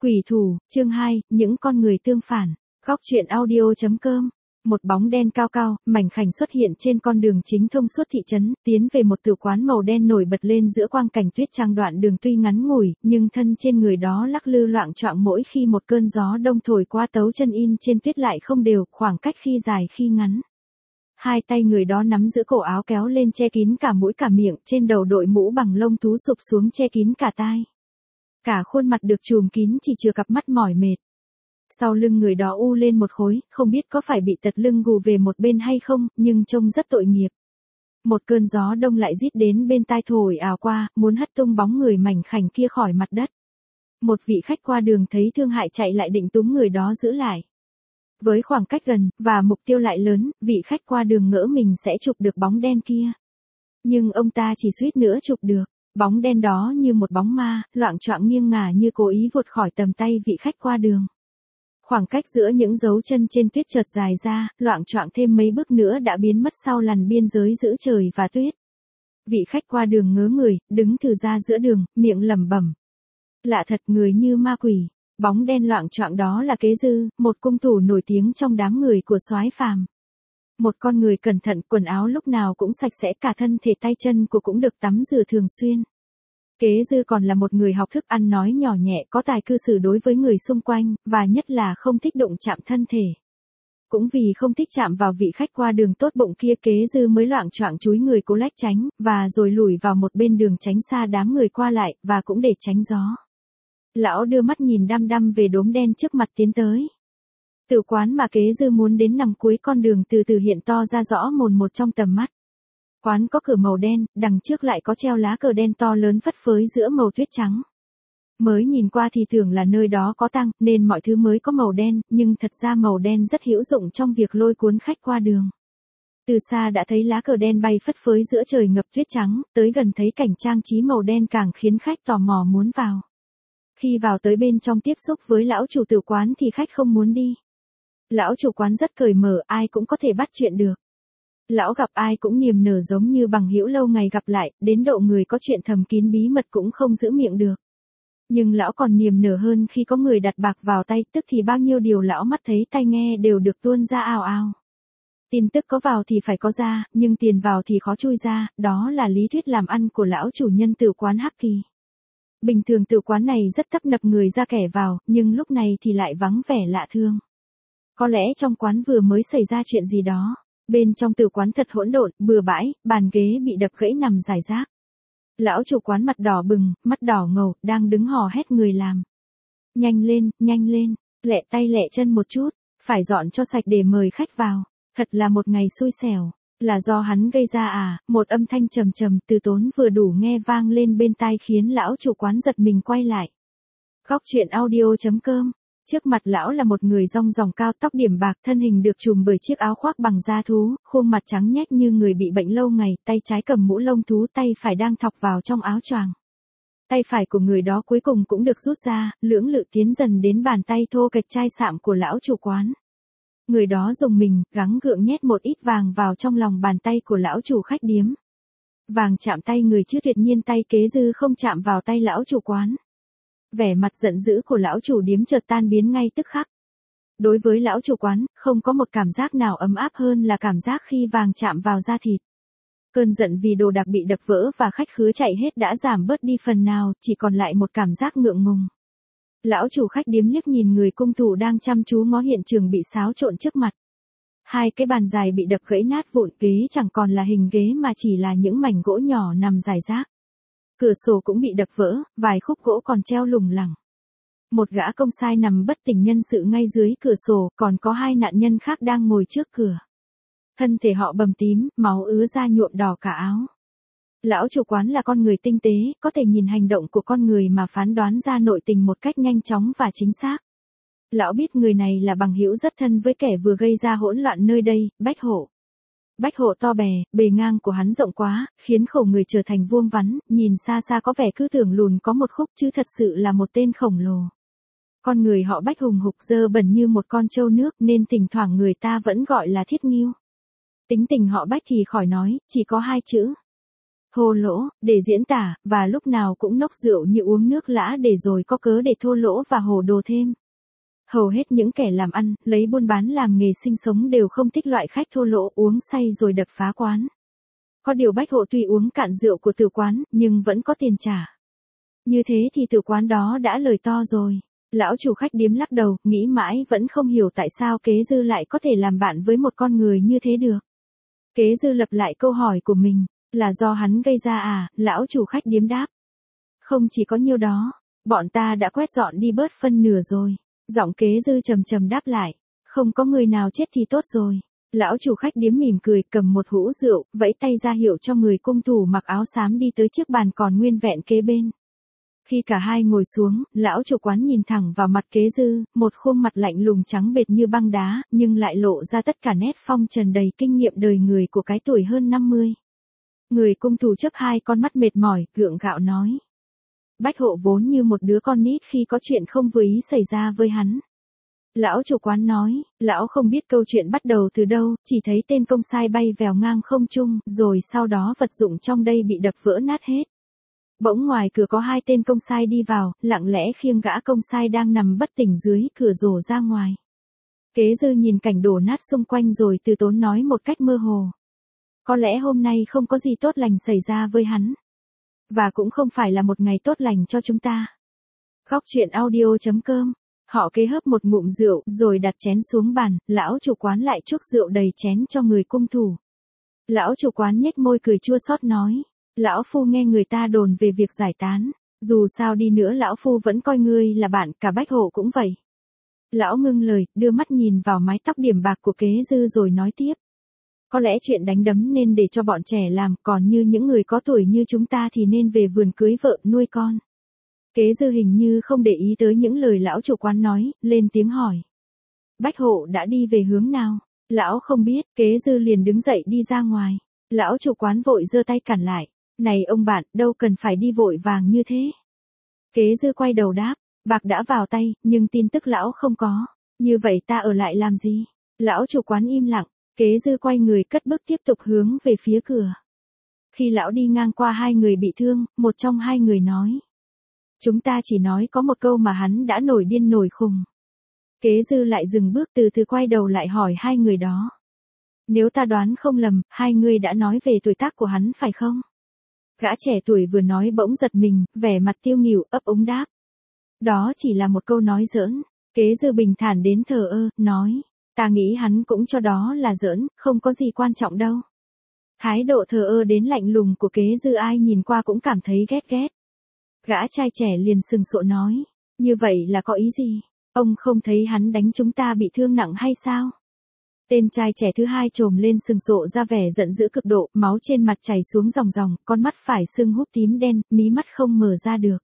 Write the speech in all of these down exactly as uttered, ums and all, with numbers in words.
Quỷ thủ, chương hai, những con người tương phản. Góc truyện audio.com. Một bóng đen cao cao, mảnh khảnh xuất hiện trên con đường chính thông suốt thị trấn, tiến về một tử quán màu đen nổi bật lên giữa quang cảnh tuyết trắng. Đoạn đường tuy ngắn ngủi, nhưng thân trên người đó lắc lư loạng choạng mỗi khi một cơn gió đông thổi qua, tấu chân in trên tuyết lại không đều, khoảng cách khi dài khi ngắn. Hai tay người đó nắm giữ cổ áo kéo lên che kín cả mũi cả miệng, trên đầu đội mũ bằng lông thú sụp xuống che kín cả tai. Cả khuôn mặt được trùm kín chỉ chừa cặp mắt mỏi mệt. Sau lưng người đó u lên một khối, không biết có phải bị tật lưng gù về một bên hay không, nhưng trông rất tội nghiệp. Một cơn gió đông lại rít đến bên tai thổi ào qua, muốn hất tung bóng người mảnh khảnh kia khỏi mặt đất. Một vị khách qua đường thấy thương hại chạy lại định túm người đó giữ lại. Với khoảng cách gần, và mục tiêu lại lớn, vị khách qua đường ngỡ mình sẽ chụp được bóng đen kia. Nhưng ông ta chỉ suýt nữa chụp được. Bóng đen đó như một bóng ma, loạng choạng nghiêng ngả như cố ý vụt khỏi tầm tay vị khách qua đường. Khoảng cách giữa những dấu chân trên tuyết chợt dài ra, loạng choạng thêm mấy bước nữa đã biến mất sau làn biên giới giữa trời và tuyết. Vị khách qua đường ngớ người, đứng thừ ra giữa đường, miệng lẩm bẩm. Lạ thật, người như ma quỷ. Bóng đen loạng choạng đó là Kế Dư, một cung thủ nổi tiếng trong đám người của soái Phàm. Một con người cẩn thận, quần áo lúc nào cũng sạch sẽ, cả thân thể tay chân của cũng được tắm rửa thường xuyên. Kế Dư còn là một người học thức, ăn nói nhỏ nhẹ, có tài cư xử đối với người xung quanh, và nhất là không thích đụng chạm thân thể. Cũng vì không thích chạm vào vị khách qua đường tốt bụng kia, Kế Dư mới loạng choạng chúi người cố lách tránh, và rồi lùi vào một bên đường tránh xa đám người qua lại, và cũng để tránh gió. Lão đưa mắt nhìn đăm đăm về đốm đen trước mặt tiến tới. Tử quán mà Kế Dư muốn đến nằm cuối con đường từ từ hiện to ra rõ mồn một trong tầm mắt. Quán có cửa màu đen, đằng trước lại có treo lá cờ đen to lớn phất phới giữa màu tuyết trắng. Mới nhìn qua thì tưởng là nơi đó có tang, nên mọi thứ mới có màu đen, nhưng thật ra màu đen rất hữu dụng trong việc lôi cuốn khách qua đường. Từ xa đã thấy lá cờ đen bay phất phới giữa trời ngập tuyết trắng, tới gần thấy cảnh trang trí màu đen càng khiến khách tò mò muốn vào. Khi vào tới bên trong tiếp xúc với lão chủ tử quán thì khách không muốn đi. Lão chủ quán rất cởi mở, ai cũng có thể bắt chuyện được. Lão gặp ai cũng niềm nở giống như bằng hữu lâu ngày gặp lại, đến độ người có chuyện thầm kín bí mật cũng không giữ miệng được. Nhưng lão còn niềm nở hơn khi có người đặt bạc vào tay, tức thì bao nhiêu điều lão mắt thấy tai nghe đều được tuôn ra ào ào. Tin tức có vào thì phải có ra, nhưng tiền vào thì khó chui ra, đó là lý thuyết làm ăn của lão chủ nhân tử quán Hắc Kỳ. Bình thường tử quán này rất tấp nập người ra kẻ vào, nhưng lúc này thì lại vắng vẻ lạ thường. Có lẽ trong quán vừa mới xảy ra chuyện gì đó. Bên trong tử quán thật hỗn độn, bừa bãi, bàn ghế bị đập gãy nằm rải rác. Lão chủ quán mặt đỏ bừng, mắt đỏ ngầu, đang đứng hò hét người làm. Nhanh lên, nhanh lên, lẹ tay lẹ chân một chút, phải dọn cho sạch để mời khách vào. Thật là một ngày xui xẻo, là do hắn gây ra à? Một âm thanh trầm trầm từ tốn vừa đủ nghe vang lên bên tai khiến lão chủ quán giật mình quay lại. Góc truyện audio.com. Trước mặt lão là một người rong ròng cao, tóc điểm bạc, thân hình được trùm bởi chiếc áo khoác bằng da thú, khuôn mặt trắng nhách như người bị bệnh lâu ngày, tay trái cầm mũ lông thú, tay phải đang thọc vào trong áo choàng. Tay phải của người đó cuối cùng cũng được rút ra, lưỡng lự tiến dần đến bàn tay thô kệch chai sạm của lão chủ quán. Người đó dùng mình, gắng gượng nhét một ít vàng vào trong lòng bàn tay của lão chủ khách điếm. Vàng chạm tay người chứ tuyệt nhiên tay Kế Dư không chạm vào tay lão chủ quán. Vẻ mặt giận dữ của lão chủ điếm chợt tan biến ngay tức khắc. Đối với lão chủ quán, không có một cảm giác nào ấm áp hơn là cảm giác khi vàng chạm vào da thịt. Cơn giận vì đồ đạc bị đập vỡ và khách khứa chạy hết đã giảm bớt đi phần nào, chỉ còn lại một cảm giác ngượng ngùng. Lão chủ khách điếm liếc nhìn người cung thủ đang chăm chú ngó hiện trường bị xáo trộn trước mặt. Hai cái bàn dài bị đập gãy nát vụn, ghế chẳng còn là hình ghế mà chỉ là những mảnh gỗ nhỏ nằm rải rác. Cửa sổ cũng bị đập vỡ, vài khúc gỗ còn treo lủng lẳng. Một gã công sai nằm bất tỉnh nhân sự ngay dưới cửa sổ, còn có hai nạn nhân khác đang ngồi trước cửa. Thân thể họ bầm tím, máu ứa ra nhuộm đỏ cả áo. Lão chủ quán là con người tinh tế, có thể nhìn hành động của con người mà phán đoán ra nội tình một cách nhanh chóng và chính xác. Lão biết người này là bằng hữu rất thân với kẻ vừa gây ra hỗn loạn nơi đây, Bách Hộ. Bách Hộ to bè, bề ngang của hắn rộng quá, khiến khẩu người trở thành vuông vắn, nhìn xa xa có vẻ cứ tưởng lùn có một khúc chứ thật sự là một tên khổng lồ. Con người họ Bách hùng hục dơ bẩn như một con trâu nước nên thỉnh thoảng người ta vẫn gọi là Thiết Ngưu. Tính tình họ Bách thì khỏi nói, chỉ có hai chữ. thô lỗ, để diễn tả, và lúc nào cũng nốc rượu như uống nước lã để rồi có cớ để thô lỗ và hồ đồ thêm. Hầu hết những kẻ làm ăn, lấy buôn bán làm nghề sinh sống đều không thích loại khách thô lỗ uống say rồi đập phá quán. Có điều Bách Hộ tuy uống cạn rượu của tử quán, nhưng vẫn có tiền trả. Như thế thì tử quán đó đã lời to rồi. Lão chủ khách điếm lắc đầu, nghĩ mãi vẫn không hiểu tại sao Kế Dư lại có thể làm bạn với một con người như thế được. Kế Dư lặp lại câu hỏi của mình, là do hắn gây ra à, lão chủ khách điếm đáp. Không chỉ có nhiêu đó, bọn ta đã quét dọn đi bớt phân nửa rồi. Giọng Kế Dư trầm trầm đáp lại, không có người nào chết thì tốt rồi. Lão chủ khách điếm mỉm cười, cầm một hũ rượu, vẫy tay ra hiệu cho người cung thủ mặc áo xám đi tới chiếc bàn còn nguyên vẹn kế bên. Khi cả hai ngồi xuống, lão chủ quán nhìn thẳng vào mặt Kế Dư, một khuôn mặt lạnh lùng trắng bệt như băng đá, nhưng lại lộ ra tất cả nét phong trần đầy kinh nghiệm đời người của cái tuổi hơn năm mươi. Người cung thủ chớp hai con mắt mệt mỏi, gượng gạo nói. Bách Hộ vốn như một đứa con nít khi có chuyện không vừa ý xảy ra với hắn. Lão chủ quán nói, lão không biết câu chuyện bắt đầu từ đâu, chỉ thấy tên công sai bay vèo ngang không trung, rồi sau đó vật dụng trong đây bị đập vỡ nát hết. Bỗng ngoài cửa có hai tên công sai đi vào, lặng lẽ khiêng gã công sai đang nằm bất tỉnh dưới cửa rổ ra ngoài. Kế Dư nhìn cảnh đổ nát xung quanh rồi từ tốn nói một cách mơ hồ. Có lẽ hôm nay không có gì tốt lành xảy ra với hắn. Và cũng không phải là một ngày tốt lành cho chúng ta. Góc truyện audio chấm com. Họ Kế hớp một ngụm rượu, rồi đặt chén xuống bàn, lão chủ quán lại chuốc rượu đầy chén cho người cung thủ. Lão chủ quán nhếch môi cười chua xót nói, lão phu nghe người ta đồn về việc giải tán, dù sao đi nữa lão phu vẫn coi ngươi là bạn, cả Bách Hộ cũng vậy. Lão ngưng lời, đưa mắt nhìn vào mái tóc điểm bạc của Kế Dư rồi nói tiếp. Có lẽ chuyện đánh đấm nên để cho bọn trẻ làm, còn như những người có tuổi như chúng ta thì nên về vườn cưới vợ, nuôi con. Kế Dư hình như không để ý tới những lời lão chủ quán nói, lên tiếng hỏi. Bách Hộ đã đi về hướng nào? Lão không biết, Kế Dư liền đứng dậy đi ra ngoài. Lão chủ quán vội giơ tay cản lại. Này ông bạn, đâu cần phải đi vội vàng như thế. Kế Dư quay đầu đáp, bạc đã vào tay, nhưng tin tức lão không có. Như vậy ta ở lại làm gì? Lão chủ quán im lặng, Kế Dư quay người cất bước tiếp tục hướng về phía cửa. Khi lão đi ngang qua hai người bị thương, một trong hai người nói. Chúng ta chỉ nói có một câu mà hắn đã nổi điên nổi khùng. Kế Dư lại dừng bước từ từ quay đầu lại hỏi hai người đó. Nếu ta đoán không lầm, hai người đã nói về tuổi tác của hắn phải không? Gã trẻ tuổi vừa nói bỗng giật mình, vẻ mặt tiêu nghỉu, ấp úng đáp. Đó chỉ là một câu nói giỡn. Kế Dư bình thản đến thờ ơ, nói. Ta nghĩ hắn cũng cho đó là giỡn, không có gì quan trọng đâu. Thái độ thờ ơ đến lạnh lùng của Kế Dư ai nhìn qua cũng cảm thấy ghét ghét. Gã trai trẻ liền sừng sộ nói. Như vậy là có ý gì? Ông không thấy hắn đánh chúng ta bị thương nặng hay sao? Tên trai trẻ thứ hai trồm lên sừng sộ ra vẻ giận dữ cực độ, máu trên mặt chảy xuống ròng ròng, con mắt phải sưng húp tím đen, mí mắt không mở ra được.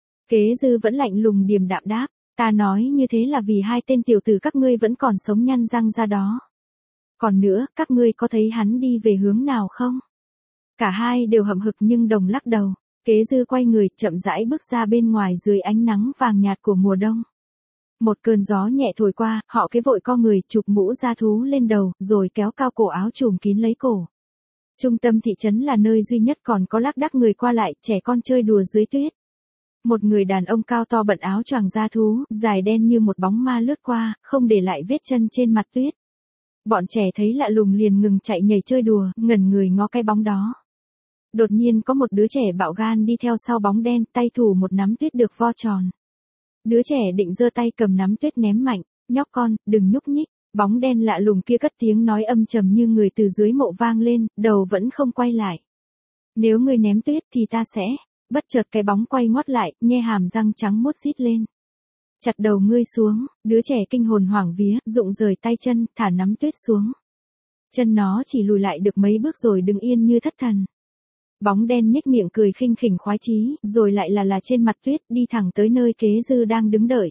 Kế Dư vẫn lạnh lùng điềm đạm đáp, ta nói như thế là vì hai tên tiểu tử các ngươi vẫn còn sống nhăn răng ra đó. Còn nữa, các ngươi có thấy hắn đi về hướng nào không? Cả hai đều hậm hực nhưng đồng lắc đầu. Kế Dư quay người, chậm rãi bước ra bên ngoài dưới ánh nắng vàng nhạt của mùa đông. Một cơn gió nhẹ thổi qua, họ Kế vội co người, chụp mũ da thú lên đầu, rồi kéo cao cổ áo trùm kín lấy cổ. Trung tâm thị trấn là nơi duy nhất còn có lác đác người qua lại, trẻ con chơi đùa dưới tuyết. Một người đàn ông cao to bận áo choàng da thú, dài đen như một bóng ma lướt qua, không để lại vết chân trên mặt tuyết. Bọn trẻ thấy lạ lùng liền ngừng chạy nhảy chơi đùa, ngẩn người ngó cái bóng đó. Đột nhiên có một đứa trẻ bạo gan đi theo sau bóng đen, tay thủ một nắm tuyết được vo tròn. Đứa trẻ định giơ tay cầm nắm tuyết ném mạnh, nhóc con, đừng nhúc nhích. Bóng đen lạ lùng kia cất tiếng nói âm trầm như người từ dưới mộ vang lên, đầu vẫn không quay lại. Nếu ngươi ném tuyết thì ta sẽ. Bất chợt cái bóng quay ngoắt lại, nhe hàm răng trắng muốt rít lên. Chặt đầu ngươi xuống, đứa trẻ kinh hồn hoảng vía, rụng rời tay chân, thả nắm tuyết xuống. Chân nó chỉ lùi lại được mấy bước rồi đứng yên như thất thần. Bóng đen nhếch miệng cười khinh khỉnh khoái chí, rồi lại là là trên mặt tuyết, đi thẳng tới nơi Kế Dư đang đứng đợi.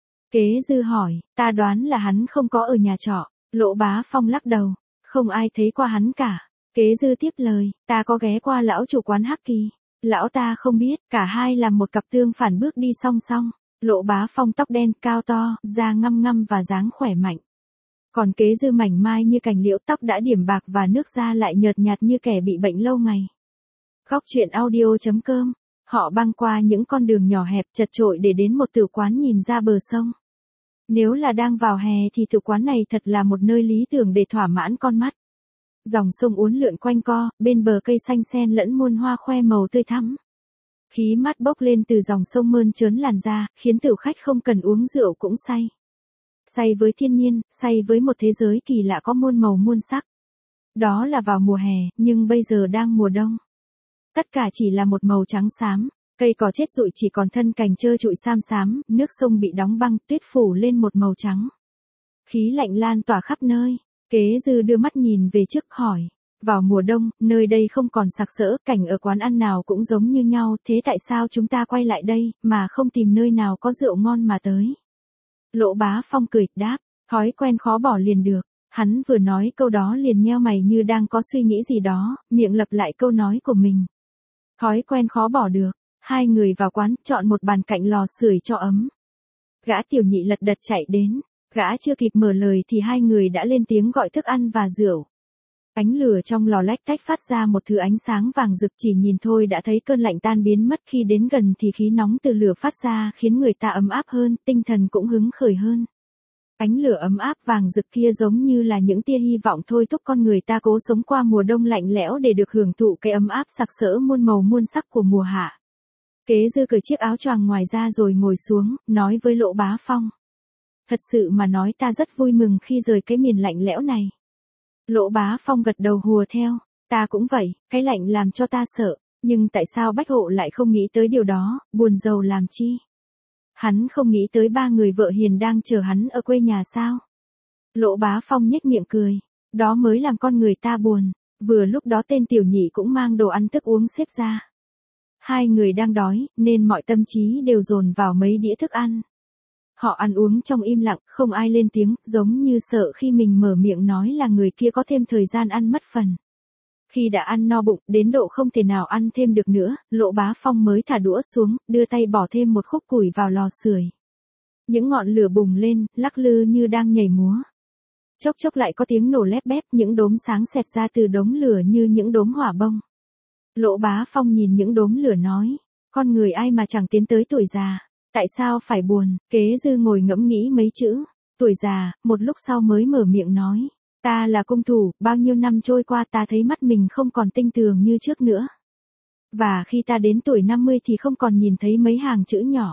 Kế Dư hỏi, ta đoán là hắn không có ở nhà trọ. Lỗ Bá Phong lắc đầu, không ai thấy qua hắn cả. Kế Dư tiếp lời, ta có ghé qua lão chủ quán Hắc Kỳ. Lão ta không biết, cả hai làm một cặp tương phản bước đi song song. Lỗ Bá Phong tóc đen, cao to, da ngăm ngăm và dáng khỏe mạnh. Còn Kế Dư mảnh mai như cành liễu, tóc đã điểm bạc và nước da lại nhợt nhạt như kẻ bị bệnh lâu ngày. Góc truyện audio chấm com. Họ băng qua những con đường nhỏ hẹp chật chội để đến một tử quán nhìn ra bờ sông. Nếu là đang vào hè thì tử quán này thật là một nơi lý tưởng để thỏa mãn con mắt. Dòng sông uốn lượn quanh co, bên bờ cây xanh xen lẫn muôn hoa khoe màu tươi thắm. Khí mát bốc lên từ dòng sông mơn trớn làn da, khiến tử khách không cần uống rượu cũng say. Say với thiên nhiên, say với một thế giới kỳ lạ có muôn màu muôn sắc. Đó là vào mùa hè, nhưng bây giờ đang mùa đông. Tất cả chỉ là một màu trắng xám, cây cỏ chết rụi chỉ còn thân cành trơ trụi xám xám, nước sông bị đóng băng, tuyết phủ lên một màu trắng. Khí lạnh lan tỏa khắp nơi, Kế Dư đưa mắt nhìn về trước hỏi. Vào mùa đông, nơi đây không còn sặc sỡ, cảnh ở quán ăn nào cũng giống như nhau, thế tại sao chúng ta quay lại đây, mà không tìm nơi nào có rượu ngon mà tới? Lỗ Bá Phong cười, đáp, thói quen khó bỏ liền được. Hắn vừa nói câu đó liền nheo mày như đang có suy nghĩ gì đó, miệng lặp lại câu nói của mình. Thói quen khó bỏ được. Hai người vào quán, chọn một bàn cạnh lò sưởi cho ấm. Gã tiểu nhị lật đật chạy đến. Gã chưa kịp mở lời thì hai người đã lên tiếng gọi thức ăn và rượu. Ánh lửa trong lò lách tách phát ra một thứ ánh sáng vàng rực, chỉ nhìn thôi đã thấy cơn lạnh tan biến mất, khi đến gần thì khí nóng từ lửa phát ra khiến người ta ấm áp hơn, tinh thần cũng hứng khởi hơn. Ánh lửa ấm áp vàng rực kia giống như là những tia hy vọng thôi thúc con người ta cố sống qua mùa đông lạnh lẽo để được hưởng thụ cái ấm áp sặc sỡ muôn màu muôn sắc của mùa hạ. Kế Dư cởi chiếc áo choàng ngoài ra rồi ngồi xuống, nói với Lỗ Bá Phong. Thật sự mà nói ta rất vui mừng khi rời cái miền lạnh lẽo này. Lỗ Bá Phong gật đầu hùa theo, ta cũng vậy, cái lạnh làm cho ta sợ, nhưng tại sao Bách Hộ lại không nghĩ tới điều đó, buồn rầu làm chi? Hắn không nghĩ tới ba người vợ hiền đang chờ hắn ở quê nhà sao? Lỗ Bá Phong nhếch miệng cười, đó mới làm con người ta buồn. Vừa lúc đó tên tiểu nhị cũng mang đồ ăn thức uống xếp ra. Hai người đang đói, nên mọi tâm trí đều dồn vào mấy đĩa thức ăn. Họ ăn uống trong im lặng, không ai lên tiếng, giống như sợ khi mình mở miệng nói là người kia có thêm thời gian ăn mất phần. Khi đã ăn no bụng, đến độ không thể nào ăn thêm được nữa, Lỗ Bá Phong mới thả đũa xuống, đưa tay bỏ thêm một khúc củi vào lò sưởi. Những ngọn lửa bùng lên, lắc lư như đang nhảy múa. Chốc chốc lại có tiếng nổ lép bép, những đốm sáng xẹt ra từ đống lửa như những đốm hỏa bông. Lỗ Bá Phong nhìn những đốm lửa nói, con người ai mà chẳng tiến tới tuổi già, tại sao phải buồn? Kế Dư ngồi ngẫm nghĩ mấy chữ, tuổi già, một lúc sau mới mở miệng nói, ta là cung thủ, bao nhiêu năm trôi qua ta thấy mắt mình không còn tinh tường như trước nữa. Và khi ta đến tuổi năm mươi thì không còn nhìn thấy mấy hàng chữ nhỏ.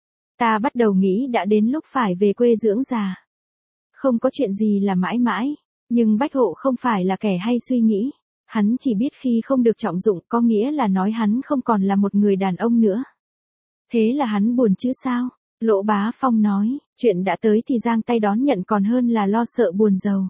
Ta bắt đầu nghĩ đã đến lúc phải về quê dưỡng già. Không có chuyện gì là mãi mãi, nhưng Bách Hộ không phải là kẻ hay suy nghĩ. Hắn chỉ biết khi không được trọng dụng có nghĩa là nói hắn không còn là một người đàn ông nữa. Thế là hắn buồn chứ sao? Lỗ Bá Phong nói, chuyện đã tới thì giang tay đón nhận còn hơn là lo sợ buồn rầu.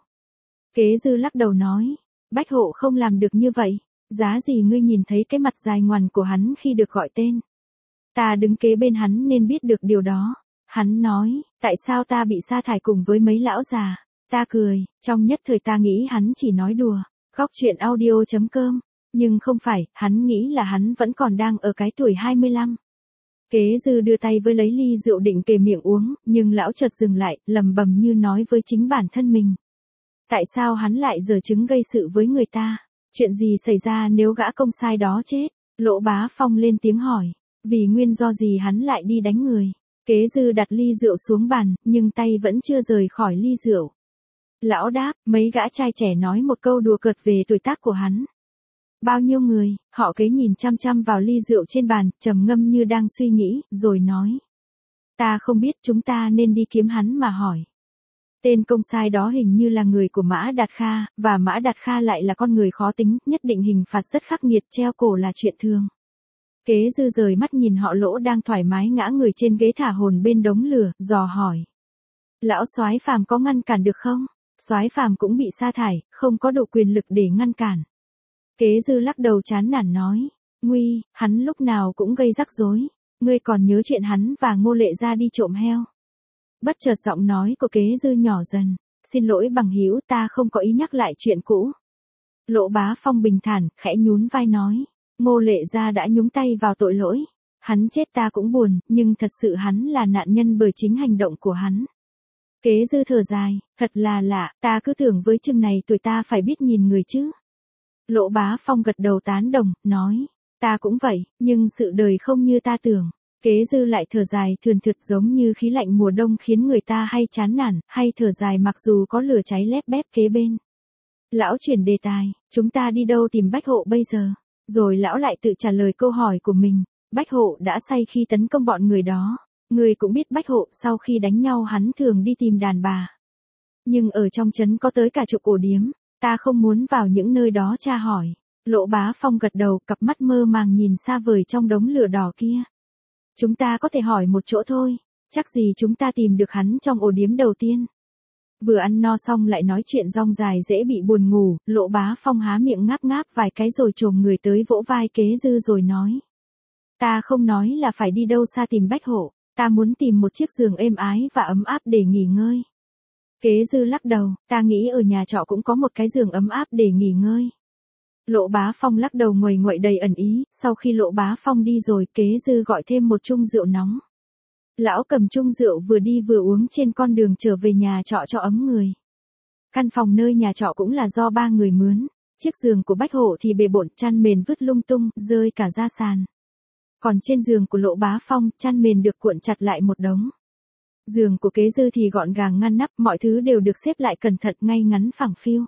Kế Dư lắc đầu nói, Bách Hộ không làm được như vậy, giá gì ngươi nhìn thấy cái mặt dài ngoằn của hắn khi được gọi tên. Ta đứng kế bên hắn nên biết được điều đó. Hắn nói, tại sao ta bị sa thải cùng với mấy lão già? Ta cười, trong nhất thời ta nghĩ hắn chỉ nói đùa. Góc truyện audio chấm com. Nhưng không phải, hắn nghĩ là hắn vẫn còn đang ở cái tuổi hai mươi lăm. Kế Dư đưa tay với lấy ly rượu định kề miệng uống, nhưng lão chợt dừng lại, lẩm bẩm như nói với chính bản thân mình. Tại sao hắn lại giở trứng gây sự với người ta? Chuyện gì xảy ra nếu gã công sai đó chết? Lỗ Bá Phong lên tiếng hỏi, vì nguyên do gì hắn lại đi đánh người? Kế Dư đặt ly rượu xuống bàn, nhưng tay vẫn chưa rời khỏi ly rượu. Lão đáp, mấy gã trai trẻ nói một câu đùa cợt về tuổi tác của hắn. Bao nhiêu người? Họ Kế nhìn chăm chăm vào ly rượu trên bàn, trầm ngâm như đang suy nghĩ, rồi nói. Ta không biết, chúng ta nên đi kiếm hắn mà hỏi. Tên công sai đó hình như là người của Mã Đạt Kha, và Mã Đạt Kha lại là con người khó tính, nhất định hình phạt rất khắc nghiệt, treo cổ là chuyện thường. Kế Dư rời mắt nhìn họ Lỗ đang thoải mái ngã người trên ghế thả hồn bên đống lửa, dò hỏi. Lão soái Phàm có ngăn cản được không? Soái Phàm cũng bị sa thải, không có đủ quyền lực để ngăn cản. Kế Dư lắc đầu chán nản nói, nguy, hắn lúc nào cũng gây rắc rối. Ngươi còn nhớ chuyện hắn và Ngô Lệ ra đi trộm heo? Bất chợt giọng nói của Kế Dư nhỏ dần, xin lỗi bằng hữu, ta không có ý nhắc lại chuyện cũ. Lỗ Bá Phong bình thản, khẽ nhún vai nói, Ngô Lệ gia đã nhúng tay vào tội lỗi. Hắn chết ta cũng buồn, nhưng thật sự hắn là nạn nhân bởi chính hành động của hắn. Kế Dư thở dài, thật là lạ, ta cứ tưởng với chừng này tuổi ta phải biết nhìn người chứ. Lỗ Bá Phong gật đầu tán đồng, nói, Ta cũng vậy, nhưng sự đời không như ta tưởng. Kế Dư lại thở dài thườn thượt giống như khí lạnh mùa đông khiến người ta hay chán nản, hay thở dài mặc dù có lửa cháy lép bép kế bên. Lão chuyển đề tài, chúng ta đi đâu tìm Bách Hộ bây giờ? Rồi lão lại tự trả lời câu hỏi của mình. Bách Hộ đã say khi tấn công bọn người đó. Người cũng biết Bách Hộ sau khi đánh nhau hắn thường đi tìm đàn bà. Nhưng ở trong trấn có tới cả chục ổ điếm, ta không muốn vào những nơi đó tra hỏi. Lỗ Bá Phong gật đầu, cặp mắt mơ màng nhìn xa vời trong đống lửa đỏ kia. Chúng ta có thể hỏi một chỗ thôi, chắc gì chúng ta tìm được hắn trong ổ điếm đầu tiên. Vừa ăn no xong lại nói chuyện rong dài dễ bị buồn ngủ, Lỗ Bá Phong há miệng ngáp ngáp vài cái rồi chồm người tới vỗ vai Kế Dư rồi nói. Ta không nói là phải đi đâu xa tìm Bách Hộ, ta muốn tìm một chiếc giường êm ái và ấm áp để nghỉ ngơi. Kế Dư lắc đầu, ta nghĩ ở nhà trọ cũng có một cái giường ấm áp để nghỉ ngơi. Lỗ Bá Phong lắc đầu nguầy nguậy đầy ẩn ý, sau khi Lỗ Bá Phong đi rồi Kế Dư gọi thêm một chung rượu nóng. Lão cầm chung rượu vừa đi vừa uống trên con đường trở về nhà trọ cho ấm người. Căn phòng nơi nhà trọ cũng là do ba người mướn, chiếc giường của Bách Hộ thì bề bộn chăn mền vứt lung tung, rơi cả ra sàn. Còn trên giường của Lỗ Bá Phong, chăn mền được cuộn chặt lại một đống. Giường của Kế Dư thì gọn gàng ngăn nắp, mọi thứ đều được xếp lại cẩn thận ngay ngắn phẳng phiu.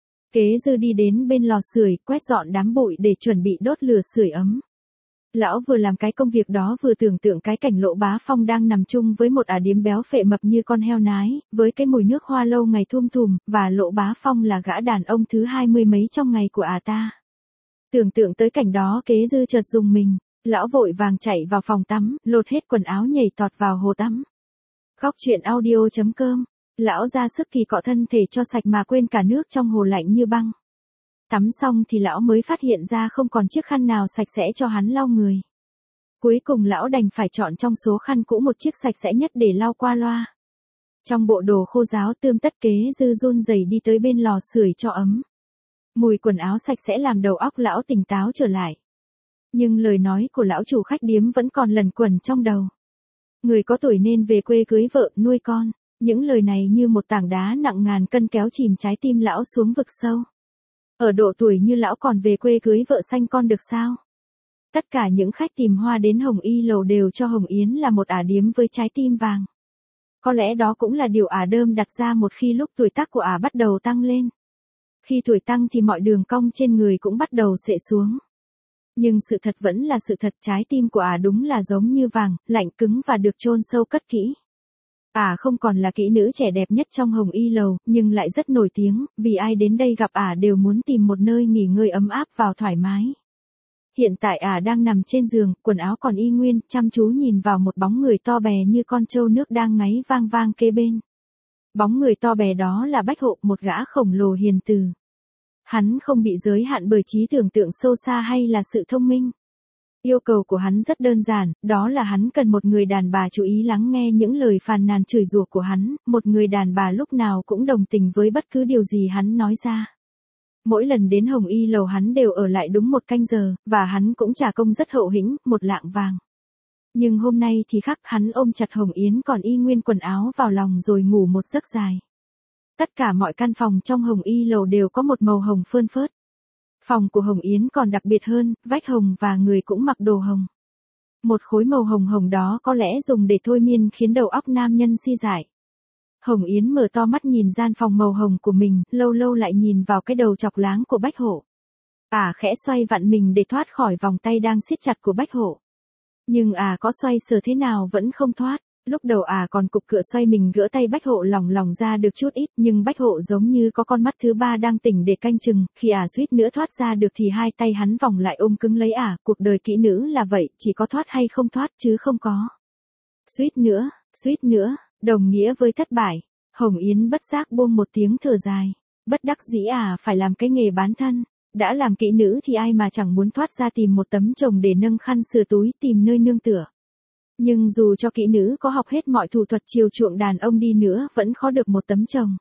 Kế Dư đi đến bên lò sưởi, quét dọn đám bụi để chuẩn bị đốt lửa sưởi ấm. Lão vừa làm cái công việc đó vừa tưởng tượng cái cảnh Lỗ Bá Phong đang nằm chung với một ả điếm béo phệ mập như con heo nái, với cái mùi nước hoa lâu ngày thum thùm, và Lỗ Bá Phong là gã đàn ông thứ hai mươi mấy trong ngày của ả ta. Tưởng tượng tới cảnh đó Kế Dư chợt rùng mình, lão vội vàng chạy vào phòng tắm, lột hết quần áo nhảy tọt vào hồ tắm. Góc truyện audio chấm com. Lão ra sức kỳ cọ thân thể cho sạch mà quên cả nước trong hồ lạnh như băng. Tắm xong thì lão mới phát hiện ra không còn chiếc khăn nào sạch sẽ cho hắn lau người. Cuối cùng lão đành phải chọn trong số khăn cũ một chiếc sạch sẽ nhất để lau qua loa. Trong bộ đồ khô ráo tươm tất Kế Dư run rẩy đi tới bên lò sưởi cho ấm. Mùi quần áo sạch sẽ làm đầu óc lão tỉnh táo trở lại. Nhưng lời nói của lão chủ khách điếm vẫn còn lẩn quẩn trong đầu. Người có tuổi nên về quê cưới vợ, nuôi con. Những lời này như một tảng đá nặng ngàn cân kéo chìm trái tim lão xuống vực sâu. Ở độ tuổi như lão còn về quê cưới vợ sanh con được sao? Tất cả những khách tìm hoa đến Hồng Y lầu đều cho Hồng Yến là một ả điếm với trái tim vàng. Có lẽ đó cũng là điều ả đơm đặt ra một khi lúc tuổi tác của ả bắt đầu tăng lên. Khi tuổi tăng thì mọi đường cong trên người cũng bắt đầu xệ xuống. Nhưng sự thật vẫn là sự thật, trái tim của ả đúng là giống như vàng, lạnh cứng và được chôn sâu cất kỹ. Ả không còn là kỹ nữ trẻ đẹp nhất trong Hồng Y lầu, nhưng lại rất nổi tiếng, vì ai đến đây gặp ả đều muốn tìm một nơi nghỉ ngơi ấm áp vào thoải mái. Hiện tại ả đang nằm trên giường, quần áo còn y nguyên, chăm chú nhìn vào một bóng người to bè như con trâu nước đang ngáy vang vang kế bên. Bóng người to bè đó là Bách Hộ, một gã khổng lồ hiền từ. Hắn không bị giới hạn bởi trí tưởng tượng sâu xa hay là sự thông minh. Yêu cầu của hắn rất đơn giản, đó là hắn cần một người đàn bà chú ý lắng nghe những lời phàn nàn chửi rủa của hắn, một người đàn bà lúc nào cũng đồng tình với bất cứ điều gì hắn nói ra. Mỗi lần đến Hồng Y lầu hắn đều ở lại đúng một canh giờ, và hắn cũng trả công rất hậu hĩnh, một lạng vàng. Nhưng hôm nay thì khác, hắn ôm chặt Hồng Yến còn y nguyên quần áo vào lòng rồi ngủ một giấc dài. Tất cả mọi căn phòng trong Hồng Y lầu đều có một màu hồng phơn phớt. Phòng của Hồng Yến còn đặc biệt hơn, vách hồng và người cũng mặc đồ hồng. Một khối màu hồng hồng đó có lẽ dùng để thôi miên khiến đầu óc nam nhân si dại. Hồng Yến mở to mắt nhìn gian phòng màu hồng của mình, lâu lâu lại nhìn vào cái đầu chọc láng của Bách Hộ. Ả khẽ xoay vặn mình để thoát khỏi vòng tay đang siết chặt của Bách Hộ. Nhưng Ả có xoay sờ thế nào vẫn không thoát. Lúc đầu Ả còn cục cựa xoay mình gỡ tay Bách Hộ lỏng lỏng ra được chút ít, nhưng Bách Hộ giống như có con mắt thứ ba đang tỉnh để canh chừng, khi Ả suýt nữa thoát ra được thì hai tay hắn vòng lại ôm cứng lấy Ả, cuộc đời kỹ nữ là vậy, chỉ có thoát hay không thoát chứ không có. Suýt nữa, suýt nữa, đồng nghĩa với thất bại. Hồng Yến bất giác buông một tiếng thở dài. Bất đắc dĩ Ả phải làm cái nghề bán thân. Đã làm kỹ nữ thì ai mà chẳng muốn thoát ra tìm một tấm chồng để nâng khăn sửa túi, tìm nơi nương tựa. Nhưng dù cho kỹ nữ có học hết mọi thủ thuật chiều chuộng đàn ông đi nữa vẫn khó được một tấm chồng.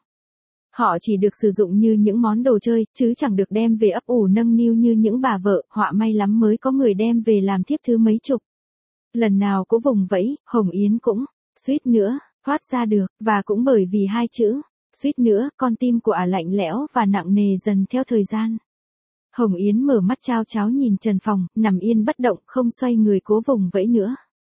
Họ chỉ được sử dụng như những món đồ chơi, chứ chẳng được đem về ấp ủ nâng niu như những bà vợ, họa may lắm mới có người đem về làm thiếp thứ mấy chục. Lần nào cũng vùng vẫy, Hồng Yến cũng, suýt nữa, thoát ra được, và cũng bởi vì hai chữ, suýt nữa, con tim của Ả lạnh lẽo và nặng nề dần theo thời gian. Hồng Yến mở mắt chao cháo nhìn Trần Phòng, nằm yên bất động, không xoay người cố vùng vẫy nữa.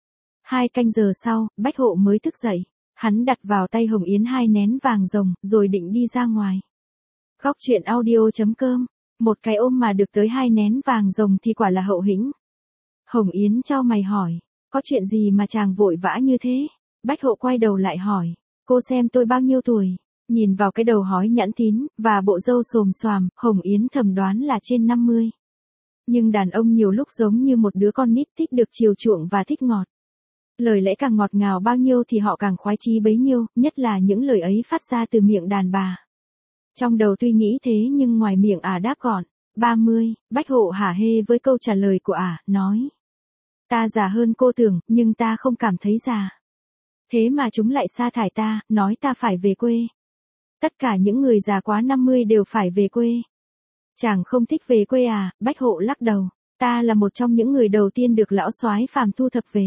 Hai canh giờ sau, Bách Hộ mới thức dậy. Hắn đặt vào tay Hồng Yến hai nén vàng rồng, rồi định đi ra ngoài. Góc truyện audio chấm com. Một cái ôm mà được tới hai nén vàng rồng thì quả là hậu hĩnh. Hồng Yến chau mày hỏi, có chuyện gì mà chàng vội vã như thế? Bách Hộ quay đầu lại hỏi, cô xem tôi bao nhiêu tuổi? Nhìn vào cái đầu hói nhẵn thín, và bộ râu xồm xoàm, Hồng Yến thầm đoán là trên năm mươi. Nhưng đàn ông nhiều lúc giống như một đứa con nít thích được chiều chuộng và thích ngọt. Lời lẽ càng ngọt ngào bao nhiêu thì họ càng khoái chí bấy nhiêu, nhất là những lời ấy phát ra từ miệng đàn bà. Trong đầu tuy nghĩ thế nhưng ngoài miệng ả đáp gọn, ba mươi, Bách Hộ hả hê với câu trả lời của ả, nói. Ta già hơn cô tưởng, nhưng ta không cảm thấy già. Thế mà chúng lại sa thải ta, nói ta phải về quê. Tất cả những người già quá năm mươi đều phải về quê. Chàng không thích về quê à? Bách Hộ lắc đầu, ta là một trong những người đầu tiên được lão soái Phàm thu thập về.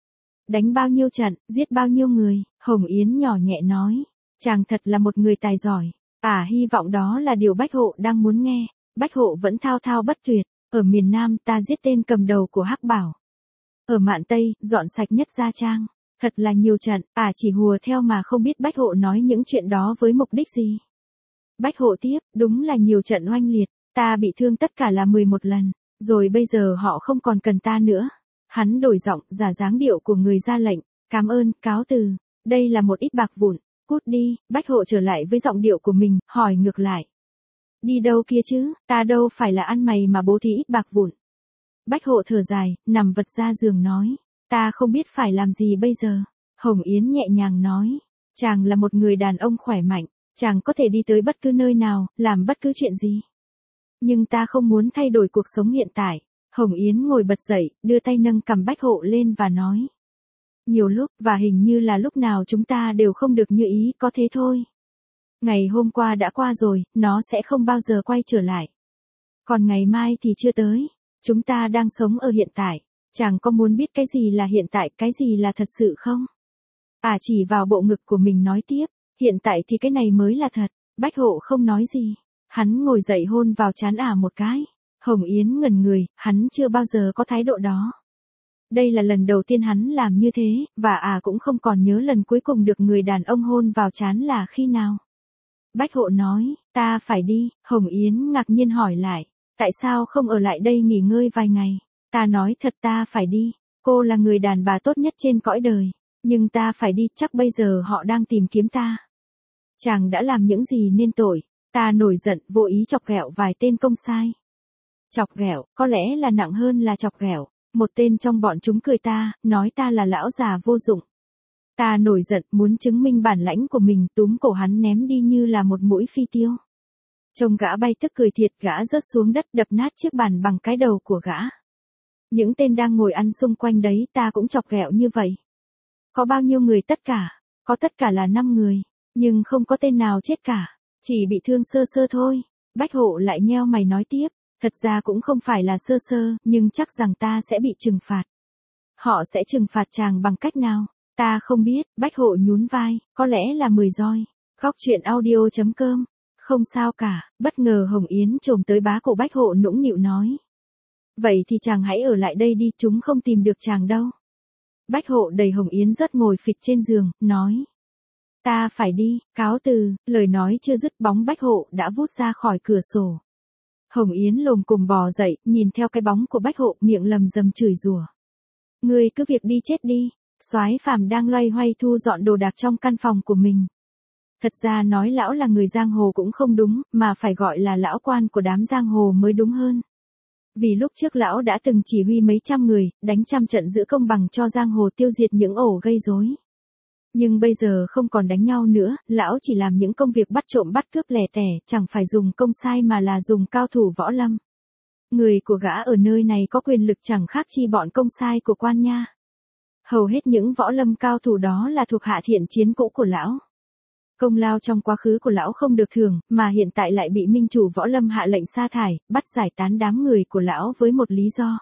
Đánh bao nhiêu trận, giết bao nhiêu người, Hồng Yến nhỏ nhẹ nói, chàng thật là một người tài giỏi. À, hy vọng đó là điều Bách Hộ đang muốn nghe. Bách Hộ vẫn thao thao bất tuyệt, ở miền Nam ta giết tên cầm đầu của Hắc Bảo. Ở Mạn Tây, dọn sạch nhất Gia Trang. Thật là nhiều trận, à chỉ hùa theo mà không biết Bách Hộ nói những chuyện đó với mục đích gì. Bách Hộ tiếp, đúng là nhiều trận oanh liệt, ta bị thương tất cả là mười một lần, rồi bây giờ họ không còn cần ta nữa. Hắn đổi giọng, giả dáng điệu của người ra lệnh, cảm ơn, cáo từ, đây là một ít bạc vụn, cút đi. Bách Hộ trở lại với giọng điệu của mình, hỏi ngược lại. Đi đâu kia chứ, ta đâu phải là ăn mày mà bố thí ít bạc vụn. Bách Hộ thở dài, nằm vật ra giường nói, ta không biết phải làm gì bây giờ. Hồng Yến nhẹ nhàng nói, chàng là một người đàn ông khỏe mạnh, chàng có thể đi tới bất cứ nơi nào, làm bất cứ chuyện gì. Nhưng ta không muốn thay đổi cuộc sống hiện tại. Hồng Yến ngồi bật dậy, đưa tay nâng cằm Bách Hộ lên và nói. Nhiều lúc, và hình như là lúc nào chúng ta đều không được như ý, có thế thôi. Ngày hôm qua đã qua rồi, nó sẽ không bao giờ quay trở lại. Còn ngày mai thì chưa tới. Chúng ta đang sống ở hiện tại. Chàng có muốn biết cái gì là hiện tại, cái gì là thật sự không? À chỉ vào bộ ngực của mình nói tiếp, hiện tại thì cái này mới là thật. Bách Hộ không nói gì. Hắn ngồi dậy hôn vào trán ả một cái. Hồng Yến ngẩn người, hắn chưa bao giờ có thái độ đó. Đây là lần đầu tiên hắn làm như thế, và à cũng không còn nhớ lần cuối cùng được người đàn ông hôn vào trán là khi nào. Bách Hộ nói, ta phải đi. Hồng Yến ngạc nhiên hỏi lại, tại sao không ở lại đây nghỉ ngơi vài ngày? Ta nói thật, ta phải đi. Cô là người đàn bà tốt nhất trên cõi đời, nhưng ta phải đi, chắc bây giờ họ đang tìm kiếm ta. Chàng đã làm những gì nên tội? Ta nổi giận, vô ý chọc ghẹo vài tên công sai. Chọc ghẹo, có lẽ là nặng hơn là chọc ghẹo. Một tên trong bọn chúng cười ta, nói ta là lão già vô dụng. Ta nổi giận, muốn chứng minh bản lãnh của mình, túm cổ hắn ném đi như là một mũi phi tiêu. Trông gã bay tức cười thiệt, gã rớt xuống đất đập nát chiếc bàn bằng cái đầu của gã. Những tên đang ngồi ăn xung quanh đấy ta cũng chọc ghẹo như vậy. Có bao nhiêu người tất cả? Có tất cả là năm người, nhưng không có tên nào chết cả, chỉ bị thương sơ sơ thôi. Bách Hộ lại nheo mày nói tiếp. Thật ra cũng không phải là sơ sơ, nhưng chắc rằng ta sẽ bị trừng phạt. Họ sẽ trừng phạt chàng bằng cách nào? Ta không biết. Bách Hộ nhún vai, có lẽ là mười roi. Góc truyện audio chấm com. Không sao cả. Bất ngờ Hồng Yến chồm tới bá cổ Bách Hộ nũng nịu nói. Vậy thì chàng hãy ở lại đây đi, chúng không tìm được chàng đâu. Bách Hộ đẩy Hồng Yến rất ngồi phịch trên giường, nói. Ta phải đi, cáo từ. Lời nói chưa dứt, bóng Bách Hộ đã vút ra khỏi cửa sổ. Hồng Yến lồm cồm bò dậy, nhìn theo cái bóng của Bách Hộ, miệng lầm rầm chửi rủa. Ngươi cứ việc đi chết đi. Soái Phàm đang loay hoay thu dọn đồ đạc trong căn phòng của mình. Thật ra nói lão là người giang hồ cũng không đúng, mà phải gọi là lão quan của đám giang hồ mới đúng hơn. Vì lúc trước lão đã từng chỉ huy mấy trăm người, đánh trăm trận giữ công bằng cho giang hồ, tiêu diệt những ổ gây rối. Nhưng bây giờ không còn đánh nhau nữa, lão chỉ làm những công việc bắt trộm bắt cướp lẻ tẻ, chẳng phải dùng công sai mà là dùng cao thủ võ lâm. Người của gã ở nơi này có quyền lực chẳng khác chi bọn công sai của quan nha. Hầu hết những võ lâm cao thủ đó là thuộc hạ thiện chiến cũ của lão. Công lao trong quá khứ của lão không được thưởng, mà hiện tại lại bị minh chủ võ lâm hạ lệnh sa thải, bắt giải tán đám người của lão với một lý do.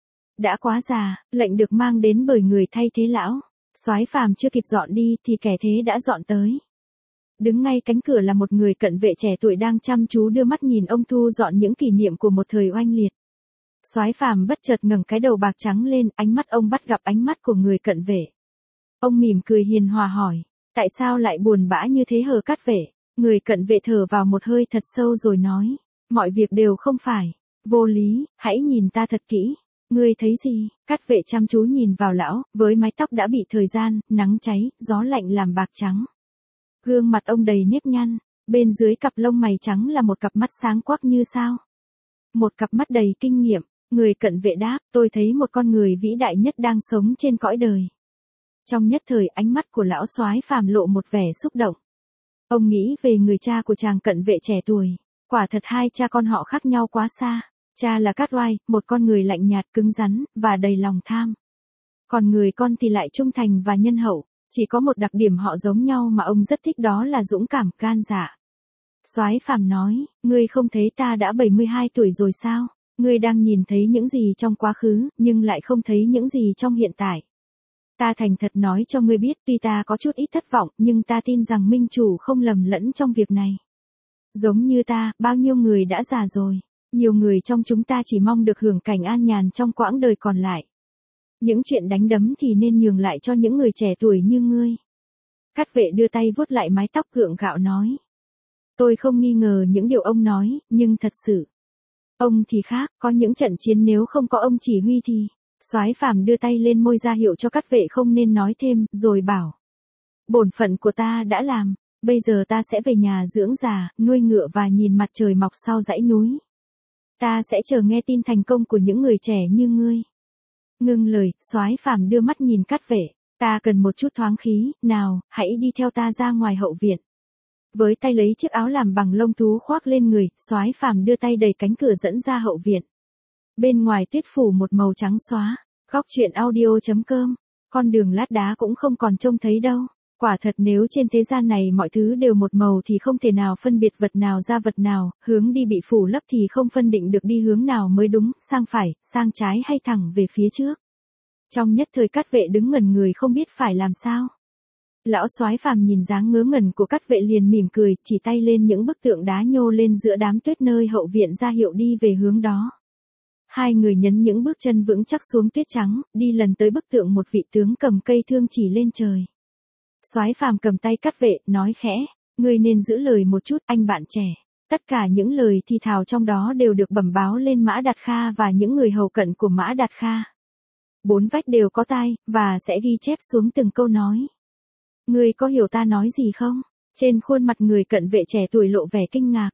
Đã quá già, lệnh được mang đến bởi người thay thế lão. Soái Phàm chưa kịp dọn đi thì kẻ thế đã dọn tới. Đứng ngay cánh cửa là một người cận vệ trẻ tuổi đang chăm chú đưa mắt nhìn ông thu dọn những kỷ niệm của một thời oanh liệt. Soái Phàm bất chợt ngẩng cái đầu bạc trắng lên, ánh mắt ông bắt gặp ánh mắt của người cận vệ. Ông mỉm cười hiền hòa hỏi, tại sao lại buồn bã như thế hờ Cát Vệ? Người cận vệ thở vào một hơi thật sâu rồi nói, mọi việc đều không phải vô lý, hãy nhìn ta thật kỹ. Ngươi thấy gì? Cát Vệ chăm chú nhìn vào lão, với mái tóc đã bị thời gian, nắng cháy, gió lạnh làm bạc trắng. Gương mặt ông đầy nếp nhăn, bên dưới cặp lông mày trắng là một cặp mắt sáng quắc như sao. Một cặp mắt đầy kinh nghiệm. Người cận vệ đáp, tôi thấy một con người vĩ đại nhất đang sống trên cõi đời. Trong nhất thời ánh mắt của lão Soái Phàm lộ một vẻ xúc động. Ông nghĩ về người cha của chàng cận vệ trẻ tuổi. Quả thật hai cha con họ khác nhau quá xa. Cha là Cát Oai, một con người lạnh nhạt cứng rắn, và đầy lòng tham. Còn người con thì lại trung thành và nhân hậu. Chỉ có một đặc điểm họ giống nhau mà ông rất thích, đó là dũng cảm gan dạ. Soái Phàm nói, ngươi không thấy ta đã bảy mươi hai tuổi rồi sao? Ngươi đang nhìn thấy những gì trong quá khứ, nhưng lại không thấy những gì trong hiện tại. Ta thành thật nói cho ngươi biết, tuy ta có chút ít thất vọng, nhưng ta tin rằng minh chủ không lầm lẫn trong việc này. Giống như ta, bao nhiêu người đã già rồi. Nhiều người trong chúng ta chỉ mong được hưởng cảnh an nhàn trong quãng đời còn lại. Những chuyện đánh đấm thì nên nhường lại cho những người trẻ tuổi như ngươi. Cát Vệ đưa tay vuốt lại mái tóc gượng gạo nói. Tôi không nghi ngờ những điều ông nói, nhưng thật sự. Ông thì khác, có những trận chiến nếu không có ông chỉ huy thì. Soái Phàm đưa tay lên môi ra hiệu cho Cát Vệ không nên nói thêm, rồi bảo. Bổn phận của ta đã làm, bây giờ ta sẽ về nhà dưỡng già, nuôi ngựa và nhìn mặt trời mọc sau dãy núi. Ta sẽ chờ nghe tin thành công của những người trẻ như ngươi. Ngưng lời, Soái Phàm đưa mắt nhìn Cát Vệ, ta cần một chút thoáng khí, nào, hãy đi theo ta ra ngoài hậu viện. Với tay lấy chiếc áo làm bằng lông thú khoác lên người, Soái Phàm đưa tay đẩy cánh cửa dẫn ra hậu viện. Bên ngoài tuyết phủ một màu trắng xóa. Góc truyện audio chấm com. Con đường lát đá cũng không còn trông thấy đâu. Quả thật nếu trên thế gian này mọi thứ đều một màu thì không thể nào phân biệt vật nào ra vật nào, hướng đi bị phủ lấp thì không phân định được đi hướng nào mới đúng, sang phải, sang trái hay thẳng về phía trước. Trong nhất thời Cát Vệ đứng ngẩn người không biết phải làm sao. Lão Soái Phàm nhìn dáng ngớ ngẩn của Cát Vệ liền mỉm cười, chỉ tay lên những bức tượng đá nhô lên giữa đám tuyết nơi hậu viện ra hiệu đi về hướng đó. Hai người nhấn những bước chân vững chắc xuống tuyết trắng, đi lần tới bức tượng một vị tướng cầm cây thương chỉ lên trời. Soái Phàm cầm tay Cát Vệ, nói khẽ, ngươi nên giữ lời một chút, anh bạn trẻ. Tất cả những lời thì thào trong đó đều được bẩm báo lên Mã Đạt Kha và những người hầu cận của Mã Đạt Kha. Bốn vách đều có tai, và sẽ ghi chép xuống từng câu nói. Ngươi có hiểu ta nói gì không? Trên khuôn mặt người cận vệ trẻ tuổi lộ vẻ kinh ngạc.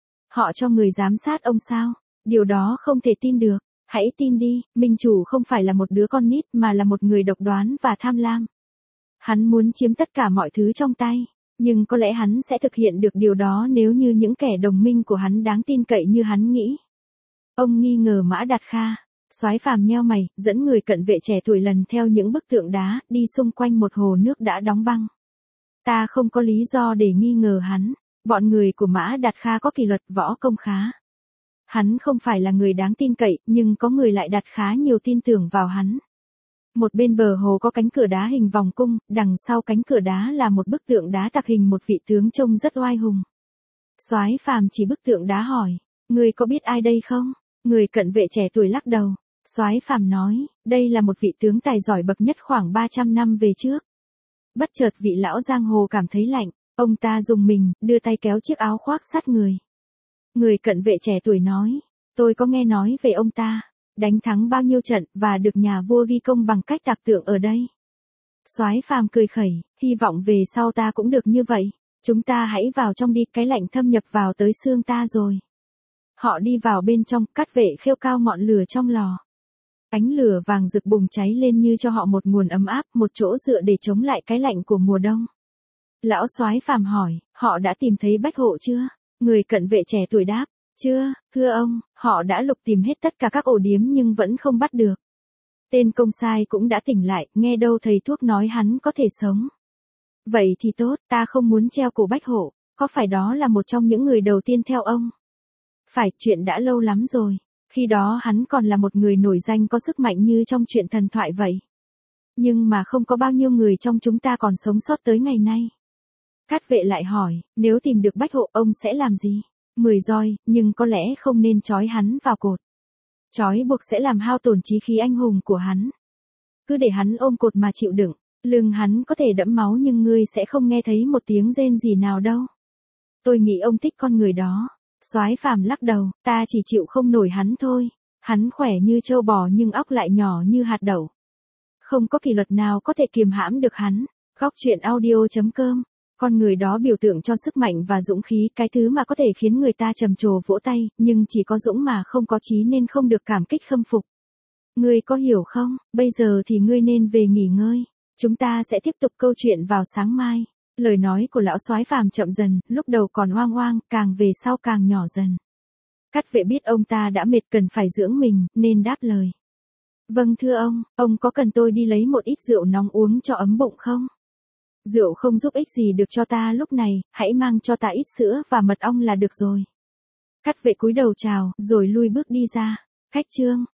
Họ cho người giám sát ông sao? Điều đó không thể tin được. Hãy tin đi, minh chủ không phải là một đứa con nít mà là một người độc đoán và tham lam. Hắn muốn chiếm tất cả mọi thứ trong tay, nhưng có lẽ hắn sẽ thực hiện được điều đó nếu như những kẻ đồng minh của hắn đáng tin cậy như hắn nghĩ. Ông nghi ngờ Mã Đạt Kha. Soái Phàm nheo mày, dẫn người cận vệ trẻ tuổi lần theo những bức tượng đá, đi xung quanh một hồ nước đã đóng băng. Ta không có lý do để nghi ngờ hắn. Bọn người của Mã Đạt Kha có kỷ luật, võ công khá. Hắn không phải là người đáng tin cậy, nhưng có người lại đặt khá nhiều tin tưởng vào hắn. Một bên bờ hồ có cánh cửa đá hình vòng cung, đằng sau cánh cửa đá là một bức tượng đá tạc hình một vị tướng trông rất oai hùng. Soái Phàm chỉ bức tượng đá hỏi, ngươi có biết ai đây không? Người cận vệ trẻ tuổi lắc đầu. Soái Phàm nói, đây là một vị tướng tài giỏi bậc nhất khoảng ba trăm năm về trước. Bất chợt vị lão giang hồ cảm thấy lạnh, ông ta rùng mình, đưa tay kéo chiếc áo khoác sát người. Người cận vệ trẻ tuổi nói, tôi có nghe nói về ông ta, đánh thắng bao nhiêu trận và được nhà vua ghi công bằng cách tạc tượng ở đây. Soái Phàm cười khẩy, hy vọng về sau ta cũng được như vậy. Chúng ta hãy vào trong đi, cái lạnh thâm nhập vào tới xương ta rồi. Họ đi vào bên trong, Cát Vệ khêu cao ngọn lửa trong lò. Ánh lửa vàng rực bùng cháy lên như cho họ một nguồn ấm áp, một chỗ dựa để chống lại cái lạnh của mùa đông. Lão Soái Phàm hỏi, họ đã tìm thấy bách hộ chưa? Người cận vệ trẻ tuổi đáp, chưa, thưa ông, họ đã lục tìm hết tất cả các ổ điếm nhưng vẫn không bắt được. Tên công sai cũng đã tỉnh lại, nghe đâu thầy thuốc nói hắn có thể sống. Vậy thì tốt, ta không muốn treo cổ bách hộ, có phải đó là một trong những người đầu tiên theo ông? Phải, chuyện đã lâu lắm rồi, khi đó hắn còn là một người nổi danh có sức mạnh như trong truyện thần thoại vậy. Nhưng mà không có bao nhiêu người trong chúng ta còn sống sót tới ngày nay. Cát vệ lại hỏi, nếu tìm được Bách Hộ ông sẽ làm gì? Mười roi, nhưng có lẽ không nên trói hắn vào cột. Trói buộc sẽ làm hao tổn chí khí anh hùng của hắn. Cứ để hắn ôm cột mà chịu đựng, lưng hắn có thể đẫm máu nhưng ngươi sẽ không nghe thấy một tiếng rên gì nào đâu. Tôi nghĩ ông thích con người đó. Soái Phàm lắc đầu, ta chỉ chịu không nổi hắn thôi. Hắn khỏe như trâu bò nhưng óc lại nhỏ như hạt đậu. Không có kỷ luật nào có thể kiềm hãm được hắn. Góc truyện audio chấm com. Con người đó biểu tượng cho sức mạnh và dũng khí, cái thứ mà có thể khiến người ta trầm trồ vỗ tay, nhưng chỉ có dũng mà không có chí nên không được cảm kích khâm phục. Ngươi có hiểu không? Bây giờ thì ngươi nên về nghỉ ngơi. Chúng ta sẽ tiếp tục câu chuyện vào sáng mai. Lời nói của lão Soái Phàm chậm dần, lúc đầu còn oang oang, càng về sau càng nhỏ dần. Cát vệ biết ông ta đã mệt cần phải dưỡng mình, nên đáp lời. Vâng thưa ông, ông có cần tôi đi lấy một ít rượu nóng uống cho ấm bụng không? Rượu không giúp ích gì được cho ta lúc này, hãy mang cho ta ít sữa và mật ong là được rồi. Cát vệ cúi đầu chào, rồi lui bước đi ra. Khách trương.